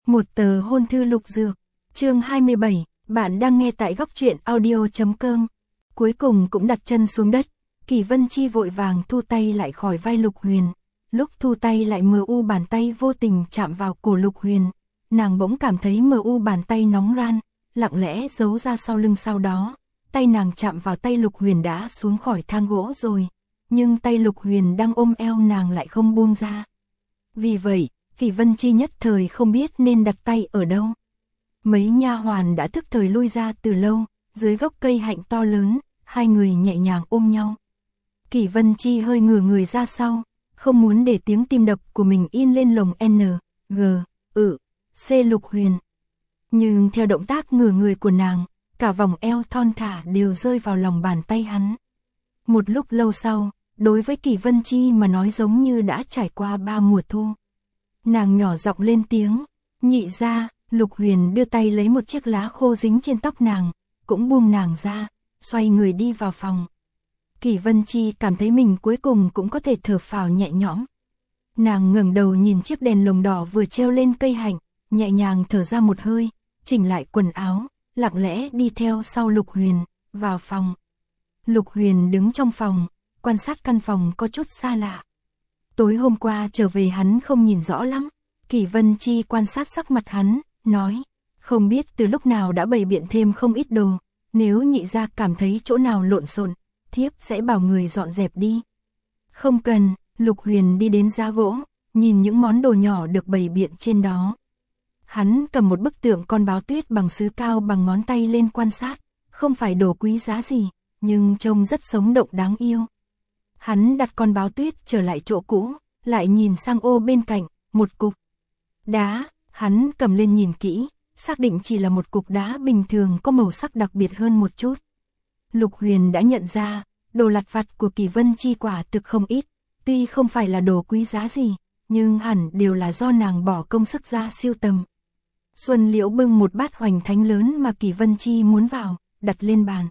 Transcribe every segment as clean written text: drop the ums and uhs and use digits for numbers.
Một tờ hôn thư Lục Dược, chương 27, bạn đang nghe tại góc truyện audio.com. Cuối cùng cũng đặt chân xuống đất, Kỳ Vân Chi vội vàng thu tay lại khỏi vai Lục Huyền. Lúc thu tay lại bàn tay vô tình chạm vào cổ Lục Huyền. Nàng bỗng cảm thấy bàn tay nóng ran, lặng lẽ giấu ra sau lưng, sau đó tay nàng chạm vào tay Lục Huyền đã xuống khỏi thang gỗ rồi. Nhưng tay Lục Huyền đang ôm eo nàng lại không buông ra. Vì vậy, Kỳ Vân Chi nhất thời không biết nên đặt tay ở đâu. Mấy nha hoàn đã thức thời lui ra từ lâu, dưới gốc cây hạnh to lớn, hai người nhẹ nhàng ôm nhau. Kỳ Vân Chi hơi ngửa người ra sau, không muốn để tiếng tim đập của mình in lên lồng N, G, C Lục Huyền. Nhưng theo động tác ngửa người của nàng, cả vòng eo thon thả đều rơi vào lòng bàn tay hắn. Một lúc lâu sau, đối với Kỳ Vân Chi mà nói giống như đã trải qua 3 mùa thu. Nàng nhỏ giọng lên tiếng, nhị ra. Lục Huyền đưa tay lấy một chiếc lá khô dính trên tóc nàng, cũng buông nàng ra, xoay người đi vào phòng. Kỳ Vân Chi cảm thấy mình cuối cùng cũng có thể thở phào nhẹ nhõm. Nàng ngẩng đầu nhìn chiếc đèn lồng đỏ vừa treo lên cây hạnh, nhẹ nhàng thở ra một hơi, chỉnh lại quần áo, lặng lẽ đi theo sau Lục Huyền, vào phòng. Lục Huyền đứng trong phòng, quan sát căn phòng có chút xa lạ. Tối hôm qua trở về hắn không nhìn rõ lắm. Kỳ Vân Chi quan sát sắc mặt hắn, nói, không biết từ lúc nào đã bày biện thêm không ít đồ, nếu nhị gia cảm thấy chỗ nào lộn xộn, thiếp sẽ bảo người dọn dẹp đi. Không cần. Lục Huyền đi đến giá gỗ, nhìn những món đồ nhỏ được bày biện trên đó. Hắn cầm một bức tượng con báo tuyết bằng sứ cao bằng ngón tay lên quan sát, không phải đồ quý giá gì, nhưng trông rất sống động đáng yêu. Hắn đặt con báo tuyết trở lại chỗ cũ, lại nhìn sang ô bên cạnh, một cục đá. Hắn cầm lên nhìn kỹ, xác định chỉ là một cục đá bình thường có màu sắc đặc biệt hơn một chút. Lục Huyền đã nhận ra, đồ lặt vặt của Kỳ Vân Chi quả thực không ít, tuy không phải là đồ quý giá gì, nhưng hẳn đều là do nàng bỏ công sức ra siêu tầm. Xuân Liễu bưng một bát hoành thánh lớn mà Kỳ Vân Chi muốn vào, đặt lên bàn.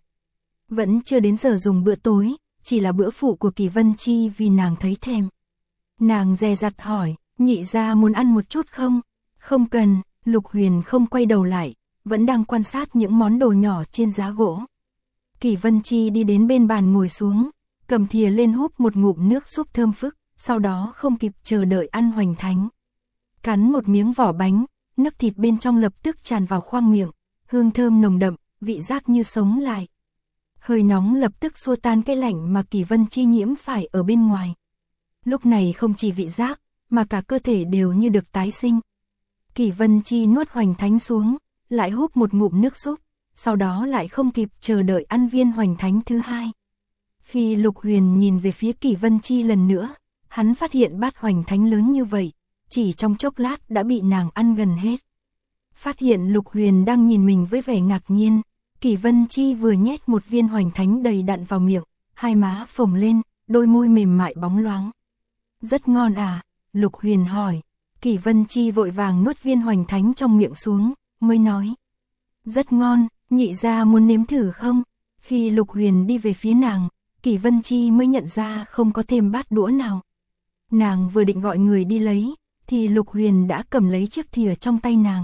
Vẫn chưa đến giờ dùng bữa tối, chỉ là bữa phụ của Kỳ Vân Chi vì nàng thấy thèm. Nàng dè dặt hỏi, nhị gia muốn ăn một chút không? Không cần. Lục Huyền không quay đầu lại, vẫn đang quan sát những món đồ nhỏ trên giá gỗ. Kỳ Vân Chi đi đến bên bàn ngồi xuống, cầm thìa lên húp một ngụm nước súp thơm phức, sau đó không kịp chờ đợi ăn hoành thánh. Cắn một miếng vỏ bánh, nước thịt bên trong lập tức tràn vào khoang miệng, hương thơm nồng đậm, vị giác như sống lại. Hơi nóng lập tức xua tan cái lạnh mà Kỳ Vân Chi nhiễm phải ở bên ngoài. Lúc này không chỉ vị giác, mà cả cơ thể đều như được tái sinh. Kỳ Vân Chi nuốt hoành thánh xuống, lại húp một ngụm nước súp, sau đó lại không kịp chờ đợi ăn viên hoành thánh thứ hai. Khi Lục Huyền nhìn về phía Kỳ Vân Chi lần nữa, hắn phát hiện bát hoành thánh lớn như vậy, chỉ trong chốc lát đã bị nàng ăn gần hết. Phát hiện Lục Huyền đang nhìn mình với vẻ ngạc nhiên, Kỳ Vân Chi vừa nhét một viên hoành thánh đầy đặn vào miệng, hai má phồng lên, đôi môi mềm mại bóng loáng. Rất ngon à? Lục Huyền hỏi. Kỳ Vân Chi vội vàng nuốt viên hoành thánh trong miệng xuống, mới nói. Rất ngon, nhị gia muốn nếm thử không? Khi Lục Huyền đi về phía nàng, Kỳ Vân Chi mới nhận ra không có thêm bát đũa nào. Nàng vừa định gọi người đi lấy, thì Lục Huyền đã cầm lấy chiếc thìa trong tay nàng.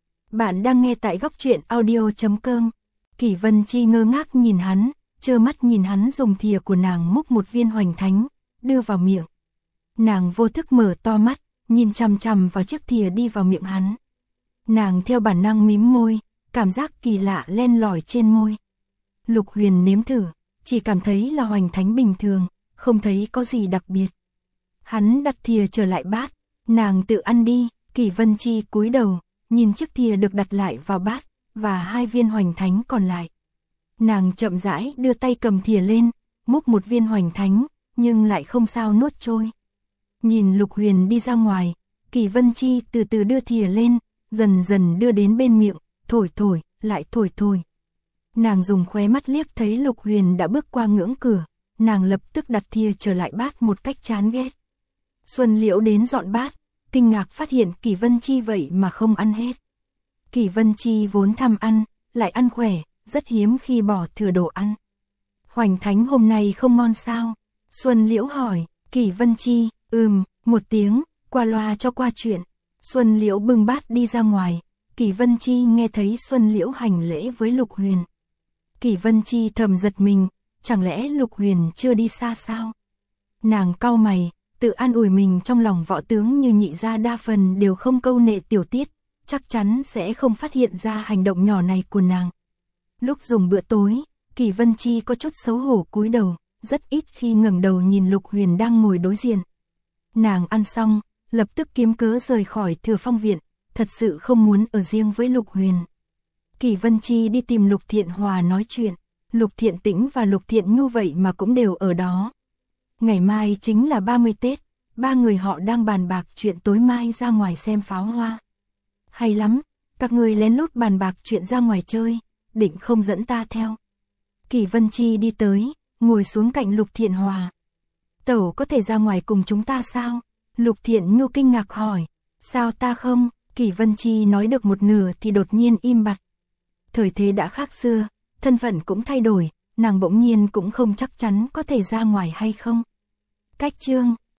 Bạn đang nghe tại góc truyện audio.com. Kỳ Vân Chi ngơ ngác nhìn hắn, trơ mắt nhìn hắn dùng thìa của nàng múc một viên hoành thánh, đưa vào miệng. Nàng vô thức mở to mắt, nhìn chằm chằm vào chiếc thìa đi vào miệng hắn. Nàng theo bản năng mím môi, cảm giác kỳ lạ len lỏi trên môi. Lục Huyền nếm thử, chỉ cảm thấy là hoành thánh bình thường, không thấy có gì đặc biệt. Hắn đặt thìa trở lại bát, nàng tự ăn đi. Kỳ Vân Chi cúi đầu, nhìn chiếc thìa được đặt lại vào bát, và hai viên hoành thánh còn lại. Nàng chậm rãi đưa tay cầm thìa lên, múc một viên hoành thánh, nhưng lại không sao nuốt trôi. Nhìn Lục Huyền đi ra ngoài, Kỳ Vân Chi từ từ đưa thìa lên, dần dần đưa đến bên miệng, thổi thổi, lại thổi thổi. Nàng dùng khóe mắt liếc thấy Lục Huyền đã bước qua ngưỡng cửa, nàng lập tức đặt thìa trở lại bát một cách chán ghét. Xuân Liễu đến dọn bát, kinh ngạc phát hiện Kỳ Vân Chi vậy mà không ăn hết. Kỳ Vân Chi vốn tham ăn, lại ăn khỏe, rất hiếm khi bỏ thừa đồ ăn. Hoành thánh hôm nay không ngon sao? Xuân Liễu hỏi. Kỳ Vân Chi, một tiếng, qua loa cho qua chuyện. Xuân Liễu bưng bát đi ra ngoài, Kỷ Vân Chi nghe thấy Xuân Liễu hành lễ với Lục Huyền. Kỷ Vân Chi thầm giật mình, chẳng lẽ Lục Huyền chưa đi xa sao? Nàng cau mày, tự an ủi mình trong lòng võ tướng như Nhị gia đa phần đều không câu nệ tiểu tiết, chắc chắn sẽ không phát hiện ra hành động nhỏ này của nàng. Lúc dùng bữa tối, Kỷ Vân Chi có chút xấu hổ cúi đầu, rất ít khi ngẩng đầu nhìn Lục Huyền đang ngồi đối diện. Nàng ăn xong, lập tức kiếm cớ rời khỏi Thừa Phong viện, thật sự không muốn ở riêng với Lục Huyền. Kỷ Vân Chi đi tìm Lục Thiện Hòa nói chuyện, Lục Thiện Tĩnh và Lục Thiện Nhu vậy mà cũng đều ở đó. Ngày mai chính là 30 Tết, ba người họ đang bàn bạc chuyện tối mai ra ngoài xem pháo hoa. Hay lắm, các người lén lút bàn bạc chuyện ra ngoài chơi, định không dẫn ta theo. Kỷ Vân Chi đi tới, ngồi xuống cạnh Lục Thiện Hòa. Tẩu có thể ra ngoài cùng chúng ta sao? Lục Thiện Nhu kinh ngạc hỏi. Sao ta không? Kỷ Vân Chi nói được một nửa thì đột nhiên im bặt. Thời thế đã khác xưa, thân phận cũng thay đổi, nàng bỗng nhiên cũng không chắc chắn có thể ra ngoài hay không. Cách chương